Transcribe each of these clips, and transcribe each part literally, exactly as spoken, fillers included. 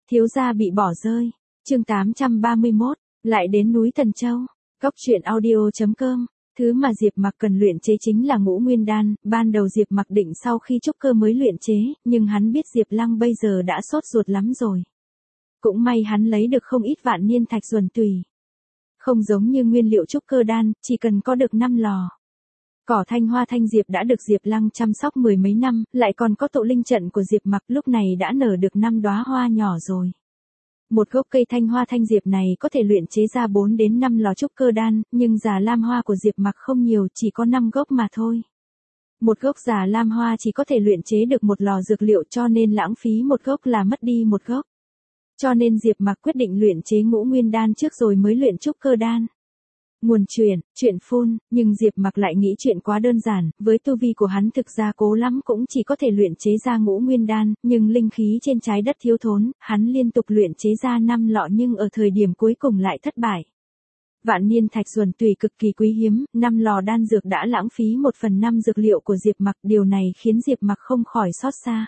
Thiếu gia bị bỏ rơi. Chương tám trăm ba mươi mốt, lại đến núi Thần Châu. Cốc truyện audio chấm com. Thứ mà Diệp Mặc cần luyện chế chính là Ngũ Nguyên Đan, ban đầu Diệp Mặc định sau khi trúc cơ mới luyện chế, nhưng hắn biết Diệp Lăng bây giờ đã sốt ruột lắm rồi. Cũng may hắn lấy được không ít vạn niên thạch duẩn tùy. Không giống như nguyên liệu trúc cơ đan, chỉ cần có được năm lò. Cỏ thanh hoa thanh diệp đã được Diệp Lăng chăm sóc mười mấy năm, lại còn có tụ linh trận của Diệp Mặc lúc này đã nở được năm đóa hoa nhỏ rồi. Một gốc cây thanh hoa thanh diệp này có thể luyện chế ra bốn đến năm lò trúc cơ đan, nhưng già lam hoa của Diệp Mặc không nhiều, chỉ có năm gốc mà thôi. Một gốc già lam hoa chỉ có thể luyện chế được một lò dược liệu, cho nên lãng phí một gốc là mất đi một gốc. Cho nên Diệp Mặc quyết định luyện chế Ngũ Nguyên Đan trước rồi mới luyện trúc cơ đan. Nguồn truyện, truyện phun, nhưng Diệp Mặc lại nghĩ chuyện quá đơn giản, với tu vi của hắn thực ra cố lắm cũng chỉ có thể luyện chế ra Ngũ Nguyên Đan, nhưng linh khí trên trái đất thiếu thốn, hắn liên tục luyện chế ra năm lọ nhưng ở thời điểm cuối cùng lại thất bại. Vạn niên thạch duẩn tùy cực kỳ quý hiếm, năm lò đan dược đã lãng phí một phần năm dược liệu của Diệp Mặc, điều này khiến Diệp Mặc không khỏi xót xa.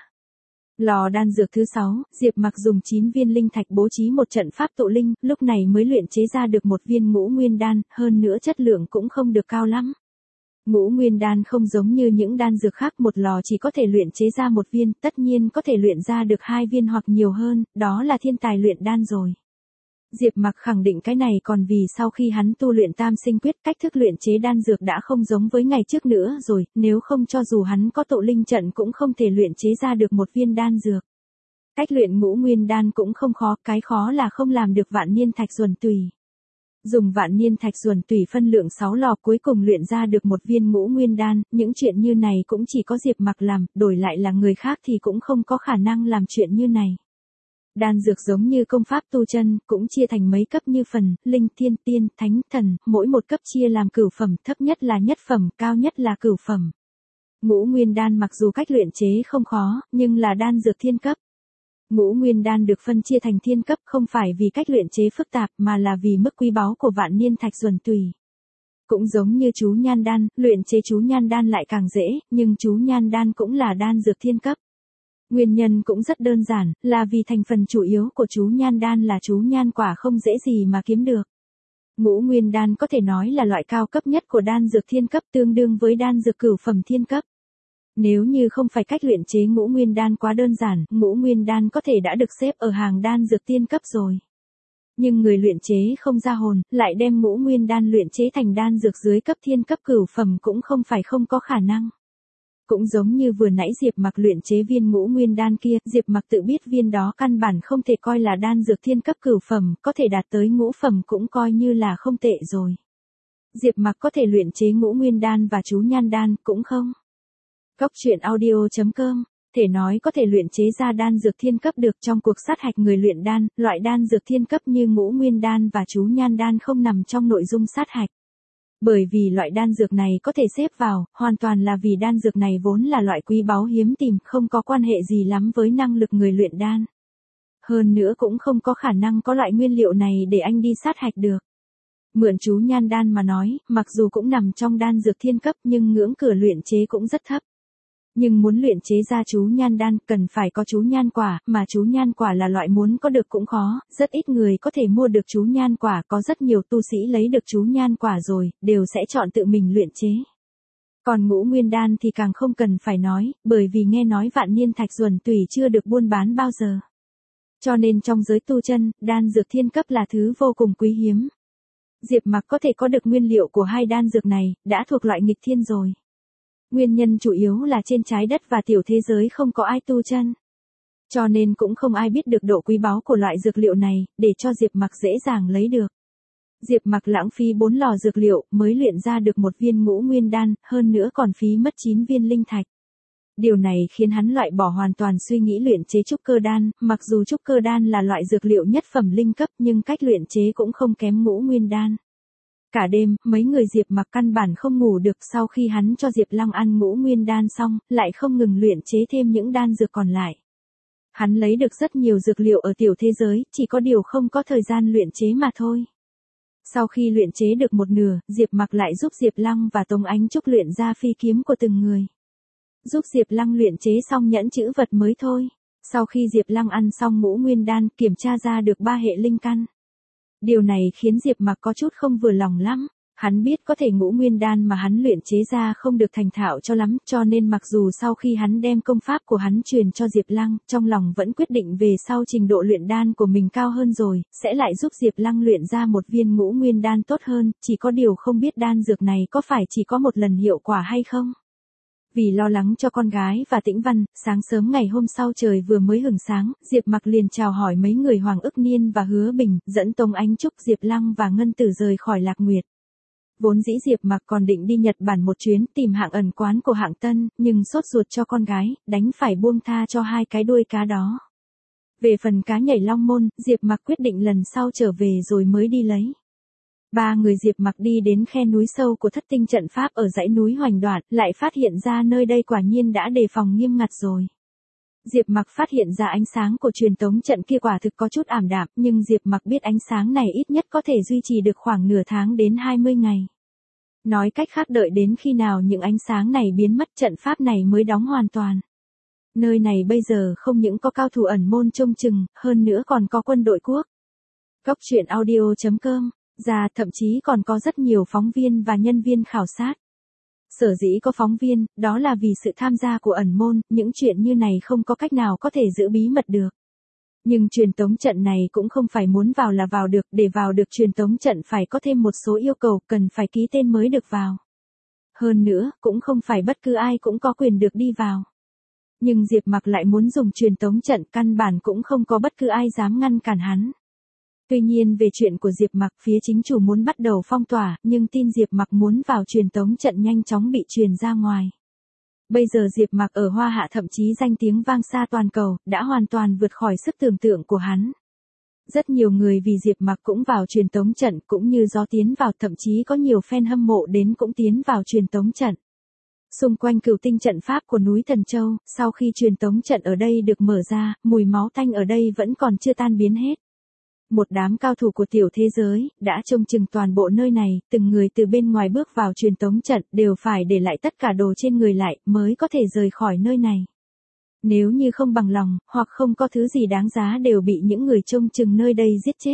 Lò đan dược thứ sáu, Diệp Mặc dùng chín viên linh thạch bố trí một trận pháp tụ linh, lúc này mới luyện chế ra được một viên Ngũ Nguyên Đan, hơn nữa chất lượng cũng không được cao lắm. Ngũ Nguyên Đan không giống như những đan dược khác, một lò chỉ có thể luyện chế ra một viên, tất nhiên có thể luyện ra được hai viên hoặc nhiều hơn, đó là thiên tài luyện đan rồi. Diệp Mặc khẳng định cái này còn vì sau khi hắn tu luyện Tam Sinh Quyết, cách thức luyện chế đan dược đã không giống với ngày trước nữa rồi, nếu không cho dù hắn có tụ linh trận cũng không thể luyện chế ra được một viên đan dược. Cách luyện Ngũ Nguyên Đan cũng không khó, cái khó là không làm được vạn niên thạch duẩn tùy. Dùng vạn niên thạch duẩn tùy phân lượng sáu lò cuối cùng luyện ra được một viên Ngũ Nguyên Đan, những chuyện như này cũng chỉ có Diệp Mặc làm, đổi lại là người khác thì cũng không có khả năng làm chuyện như này. Đan dược giống như công pháp tu chân, cũng chia thành mấy cấp như phần, linh, thiên, tiên, thánh, thần, mỗi một cấp chia làm cửu phẩm, thấp nhất là nhất phẩm, cao nhất là cửu phẩm. Ngũ Nguyên Đan mặc dù cách luyện chế không khó, nhưng là đan dược thiên cấp. Ngũ Nguyên Đan được phân chia thành thiên cấp không phải vì cách luyện chế phức tạp mà là vì mức quý báu của vạn niên thạch duẩn tùy. Cũng giống như chú nhan đan, luyện chế chú nhan đan lại càng dễ, nhưng chú nhan đan cũng là đan dược thiên cấp. Nguyên nhân cũng rất đơn giản, là vì thành phần chủ yếu của chú nhan đan là chú nhan quả không dễ gì mà kiếm được. Ngũ Nguyên Đan có thể nói là loại cao cấp nhất của đan dược thiên cấp, tương đương với đan dược cửu phẩm thiên cấp. Nếu như không phải cách luyện chế Ngũ Nguyên Đan quá đơn giản, Ngũ Nguyên Đan có thể đã được xếp ở hàng đan dược tiên cấp rồi. Nhưng người luyện chế không ra hồn, lại đem Ngũ Nguyên Đan luyện chế thành đan dược dưới cấp thiên cấp cửu phẩm cũng không phải không có khả năng. Cũng giống như vừa nãy Diệp Mặc luyện chế viên Ngũ Nguyên Đan kia, Diệp Mặc tự biết viên đó căn bản không thể coi là đan dược thiên cấp cửu phẩm, có thể đạt tới ngũ phẩm cũng coi như là không tệ rồi. Diệp Mặc có thể luyện chế Ngũ Nguyên Đan và chú nhan đan, cũng không. Cốc truyện audio chấm com, thể nói có thể luyện chế ra đan dược thiên cấp được. Trong cuộc sát hạch người luyện đan, loại đan dược thiên cấp như Ngũ Nguyên Đan và chú nhan đan không nằm trong nội dung sát hạch. Bởi vì loại đan dược này có thể xếp vào, hoàn toàn là vì đan dược này vốn là loại quý báu hiếm tìm, không có quan hệ gì lắm với năng lực người luyện đan. Hơn nữa cũng không có khả năng có loại nguyên liệu này để anh đi sát hạch được. Mượn chú nhan đan mà nói, mặc dù cũng nằm trong đan dược thiên cấp nhưng ngưỡng cửa luyện chế cũng rất thấp. Nhưng muốn luyện chế ra chú nhan đan cần phải có chú nhan quả, mà chú nhan quả là loại muốn có được cũng khó, rất ít người có thể mua được chú nhan quả, có rất nhiều tu sĩ lấy được chú nhan quả rồi, đều sẽ chọn tự mình luyện chế. Còn Ngũ Nguyên Đan thì càng không cần phải nói, bởi vì nghe nói vạn niên thạch duẩn tùy chưa được buôn bán bao giờ. Cho nên trong giới tu chân, đan dược thiên cấp là thứ vô cùng quý hiếm. Diệp Mặc có thể có được nguyên liệu của hai đan dược này, đã thuộc loại nghịch thiên rồi. Nguyên nhân chủ yếu là trên trái đất và tiểu thế giới không có ai tu chân. Cho nên cũng không ai biết được độ quý báu của loại dược liệu này, để cho Diệp Mặc dễ dàng lấy được. Diệp Mặc lãng phí bốn lò dược liệu mới luyện ra được một viên Ngũ Nguyên Đan, hơn nữa còn phí mất chín viên linh thạch. Điều này khiến hắn loại bỏ hoàn toàn suy nghĩ luyện chế trúc cơ đan, mặc dù trúc cơ đan là loại dược liệu nhất phẩm linh cấp nhưng cách luyện chế cũng không kém Ngũ Nguyên Đan. Cả đêm, mấy người Diệp Mặc căn bản không ngủ được, sau khi hắn cho Diệp Lăng ăn Ngũ Nguyên Đan xong, lại không ngừng luyện chế thêm những đan dược còn lại. Hắn lấy được rất nhiều dược liệu ở tiểu thế giới, chỉ có điều không có thời gian luyện chế mà thôi. Sau khi luyện chế được một nửa, Diệp Mặc lại giúp Diệp Lăng và Tống Ánh Trúc luyện ra phi kiếm của từng người. Giúp Diệp Lăng luyện chế xong nhẫn chữ vật mới thôi. Sau khi Diệp Lăng ăn xong ngũ nguyên đan, kiểm tra ra được ba hệ linh căn. Điều này khiến Diệp Mặc có chút không vừa lòng lắm. Hắn biết có thể ngũ nguyên đan mà hắn luyện chế ra không được thành thạo cho lắm, cho nên mặc dù sau khi hắn đem công pháp của hắn truyền cho Diệp Lăng, trong lòng vẫn quyết định về sau trình độ luyện đan của mình cao hơn rồi, sẽ lại giúp Diệp Lăng luyện ra một viên ngũ nguyên đan tốt hơn, chỉ có điều không biết đan dược này có phải chỉ có một lần hiệu quả hay không. Vì lo lắng cho con gái và Tĩnh Văn, sáng sớm ngày hôm sau trời vừa mới hửng sáng, Diệp Mặc liền chào hỏi mấy người Hoàng Ức Niên và Hứa Bình, dẫn Tống Ánh Trúc, Diệp Lăng và Ngân Tử rời khỏi Lạc Nguyệt. Vốn dĩ Diệp Mặc còn định đi Nhật Bản một chuyến tìm hạng ẩn quán của hạng Tân, nhưng sốt ruột cho con gái, đánh phải buông tha cho hai cái đuôi cá đó. Về phần cá nhảy Long Môn, Diệp Mặc quyết định lần sau trở về rồi mới đi lấy. Ba người Diệp Mặc đi đến khe núi sâu của thất tinh trận pháp ở dãy núi Hoành Đoạn, lại phát hiện ra nơi đây quả nhiên đã đề phòng nghiêm ngặt rồi. Diệp Mặc phát hiện ra ánh sáng của truyền tống trận kia quả thực có chút ảm đạm, nhưng Diệp Mặc biết ánh sáng này ít nhất có thể duy trì được khoảng nửa tháng đến hai mươi ngày. Nói cách khác đợi đến khi nào những ánh sáng này biến mất trận pháp này mới đóng hoàn toàn. Nơi này bây giờ không những có cao thủ ẩn môn trông chừng, hơn nữa còn có quân đội quốc. Góc truyện audio chấm com, ra thậm chí còn có rất nhiều phóng viên và nhân viên khảo sát. Sở dĩ có phóng viên, đó là vì sự tham gia của ẩn môn, những chuyện như này không có cách nào có thể giữ bí mật được. Nhưng truyền tống trận này cũng không phải muốn vào là vào được, để vào được truyền tống trận phải có thêm một số yêu cầu, cần phải ký tên mới được vào. Hơn nữa, cũng không phải bất cứ ai cũng có quyền được đi vào. Nhưng Diệp Mặc lại muốn dùng truyền tống trận, căn bản cũng không có bất cứ ai dám ngăn cản hắn. Tuy nhiên về chuyện của Diệp Mặc, phía chính chủ muốn bắt đầu phong tỏa, nhưng tin Diệp Mặc muốn vào truyền tống trận nhanh chóng bị truyền ra ngoài. Bây giờ Diệp Mặc ở Hoa Hạ thậm chí danh tiếng vang xa toàn cầu, đã hoàn toàn vượt khỏi sức tưởng tượng của hắn. Rất nhiều người vì Diệp Mặc cũng vào truyền tống trận, cũng như gió tiến vào, thậm chí có nhiều fan hâm mộ đến cũng tiến vào truyền tống trận. Xung quanh cửu tinh trận pháp của núi Thần Châu, sau khi truyền tống trận ở đây được mở ra, mùi máu tanh ở đây vẫn còn chưa tan biến hết. Một đám cao thủ của tiểu thế giới, đã trông chừng toàn bộ nơi này, từng người từ bên ngoài bước vào truyền tống trận, đều phải để lại tất cả đồ trên người lại, mới có thể rời khỏi nơi này. Nếu như không bằng lòng, hoặc không có thứ gì đáng giá đều bị những người trông chừng nơi đây giết chết.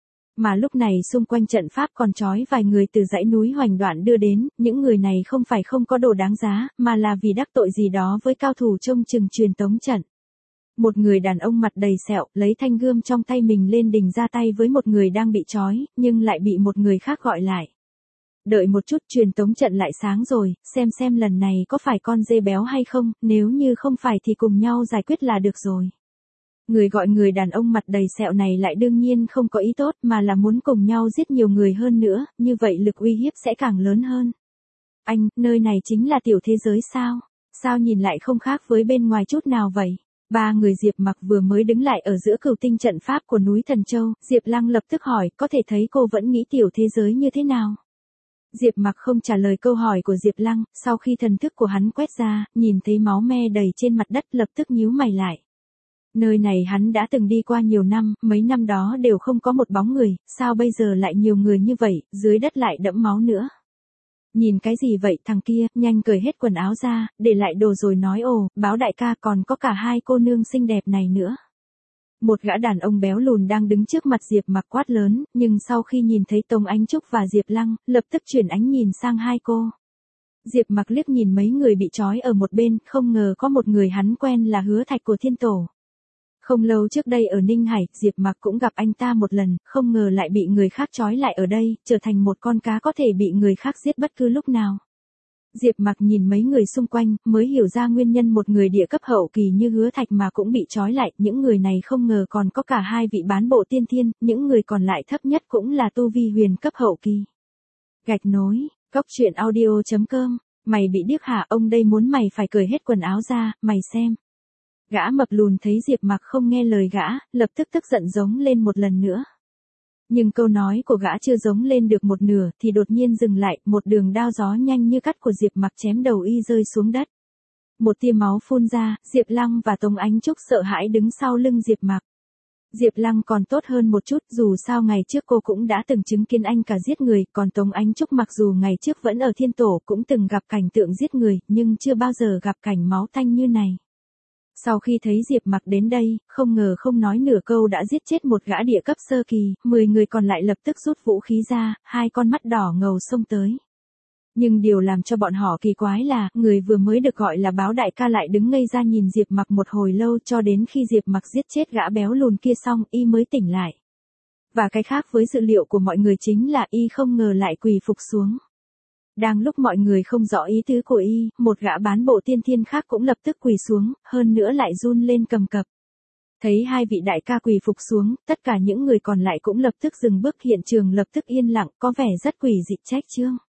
Mà lúc này xung quanh trận pháp còn trói vài người từ dãy núi Hoành Đoạn đưa đến, những người này không phải không có đồ đáng giá, mà là vì đắc tội gì đó với cao thủ trông chừng truyền tống trận. Một người đàn ông mặt đầy sẹo, lấy thanh gươm trong tay mình lên đỉnh ra tay với một người đang bị trói, nhưng lại bị một người khác gọi lại. Đợi một chút, truyền tống trận lại sáng rồi, xem xem lần này có phải con dê béo hay không, nếu như không phải thì cùng nhau giải quyết là được rồi. Người gọi người đàn ông mặt đầy sẹo này lại đương nhiên không có ý tốt, mà là muốn cùng nhau giết nhiều người hơn nữa, như vậy lực uy hiếp sẽ càng lớn hơn. Anh, nơi này chính là tiểu thế giới sao? Sao nhìn lại không khác với bên ngoài chút nào vậy? Ba người Diệp Mặc vừa mới đứng lại ở giữa cửu tinh trận pháp của núi Thần Châu, Diệp Lăng lập tức hỏi, có thể thấy cô vẫn nghĩ tiểu thế giới như thế nào? Diệp Mặc không trả lời câu hỏi của Diệp Lăng, sau khi thần thức của hắn quét ra, nhìn thấy máu me đầy trên mặt đất lập tức nhíu mày lại. Nơi này hắn đã từng đi qua nhiều năm, mấy năm đó đều không có một bóng người, sao bây giờ lại nhiều người như vậy, dưới đất lại đẫm máu nữa. Nhìn cái gì vậy thằng kia, nhanh cởi hết quần áo ra, để lại đồ rồi nói ồ, báo đại ca còn có cả hai cô nương xinh đẹp này nữa. Một gã đàn ông béo lùn đang đứng trước mặt Diệp Mặc quát lớn, nhưng sau khi nhìn thấy Tống Ánh Trúc và Diệp Lăng, lập tức chuyển ánh nhìn sang hai cô. Diệp Mặc liếc nhìn mấy người bị trói ở một bên, không ngờ có một người hắn quen là Hứa Thạch của Thiên Tổ. Không lâu trước đây ở Ninh Hải, Diệp Mặc cũng gặp anh ta một lần, không ngờ lại bị người khác trói lại ở đây, trở thành một con cá có thể bị người khác giết bất cứ lúc nào. Diệp Mặc nhìn mấy người xung quanh, mới hiểu ra nguyên nhân một người địa cấp hậu kỳ như Hứa Thạch mà cũng bị trói lại, những người này không ngờ còn có cả hai vị bán bộ tiên thiên, những người còn lại thấp nhất cũng là tu vi huyền cấp hậu kỳ. Gạch nối, góc truyện audio chấm com, mày bị điếc hả, ông đây muốn mày phải cởi hết quần áo ra, mày xem. Gã mập lùn thấy Diệp Mặc không nghe lời gã, lập tức tức giận giống lên một lần nữa. Nhưng câu nói của gã chưa giống lên được một nửa thì đột nhiên dừng lại, một đường đao gió nhanh như cắt của Diệp Mặc chém đầu y rơi xuống đất. Một tia máu phun ra, Diệp Lăng và Tống Ánh Trúc sợ hãi đứng sau lưng Diệp Mặc. Diệp Lăng còn tốt hơn một chút, dù sao ngày trước cô cũng đã từng chứng kiến anh cả giết người, còn Tống Ánh Trúc mặc dù ngày trước vẫn ở Thiên Tổ cũng từng gặp cảnh tượng giết người, nhưng chưa bao giờ gặp cảnh máu tanh như này. Sau khi thấy Diệp Mặc đến đây, không ngờ không nói nửa câu đã giết chết một gã địa cấp sơ kỳ, mười người còn lại lập tức rút vũ khí ra, hai con mắt đỏ ngầu xông tới. Nhưng điều làm cho bọn họ kỳ quái là, người vừa mới được gọi là Báo đại ca lại đứng ngây ra nhìn Diệp Mặc một hồi lâu, cho đến khi Diệp Mặc giết chết gã béo lùn kia xong, y mới tỉnh lại. Và cái khác với dự liệu của mọi người chính là y không ngờ lại quỳ phục xuống. Đang lúc mọi người không rõ ý tứ của y, một gã bán bộ tiên thiên khác cũng lập tức quỳ xuống, hơn nữa lại run lên cầm cập. Thấy hai vị đại ca quỳ phục xuống, tất cả những người còn lại cũng lập tức dừng bước, hiện trường lập tức yên lặng, có vẻ rất quỷ dị. Trách Trương